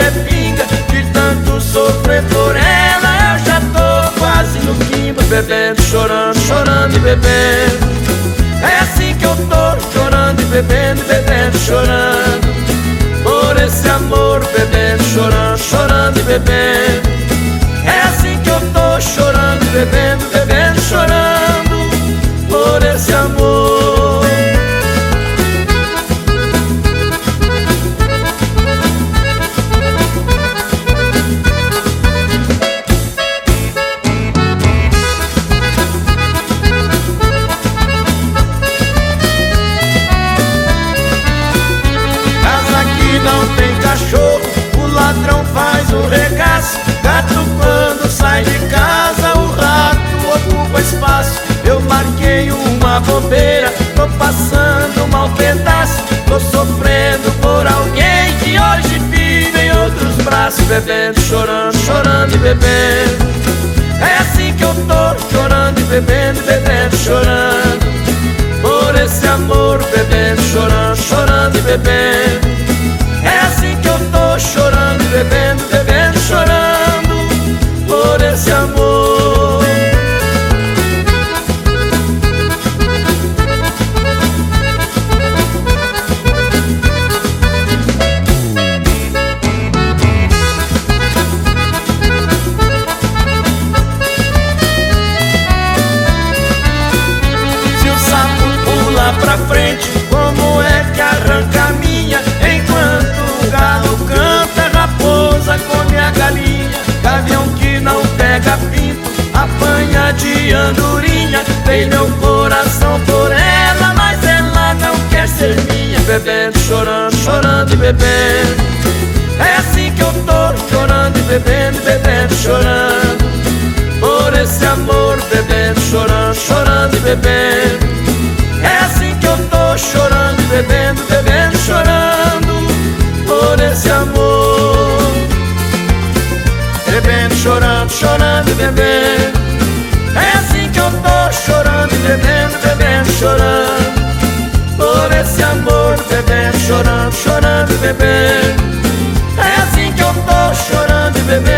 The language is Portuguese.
é pinga. De tanto sofrer por ela eu já tô quase no quimbo. Bebendo, chorando, chorando e bebendo. É assim que eu tô, chorando e bebendo, bebendo, chorando. Por esse amor, bebendo, chorando, chorando e bebendo. É assim que eu tô, chorando e bebendo, bebendo, chorando. Por esse amor. Não tem cachorro, o ladrão faz o regaço. Gato quando sai de casa, o rato ocupa espaço. Eu marquei uma bobeira, tô passando um mau pedaço. Tô sofrendo por alguém que hoje vive em outros braços. Bebendo, chorando, chorando e bebendo. É assim que eu tô, chorando e bebendo, bebendo, chorando. Por esse amor, bebendo, chorando, chorando e bebendo. É assim que eu tô, chorando, bebendo, bebendo, chorando. Por esse amor. Se o sapo pula pra frente, como é que arranca a minha? Enquanto o galo canta, a raposa come a galinha. Gavião que não pega pinto, apanha de andorinha. Dei meu coração por ela, mas ela não quer ser minha. Bebendo, chorando, chorando e bebendo. É assim que eu tô, chorando e bebendo, bebendo, chorando. Por esse amor, bebendo, chorando, chorando e bebendo. É assim que eu tô, chorando e bebendo, bebendo, chorando. Por esse amor. Bebendo, chorando, chorando e bebendo. É assim que eu tô, chorando e bebendo, bebendo, chorando. Por esse amor, bebendo, chorando, chorando e bebendo. É assim que eu tô, chorando e bebendo.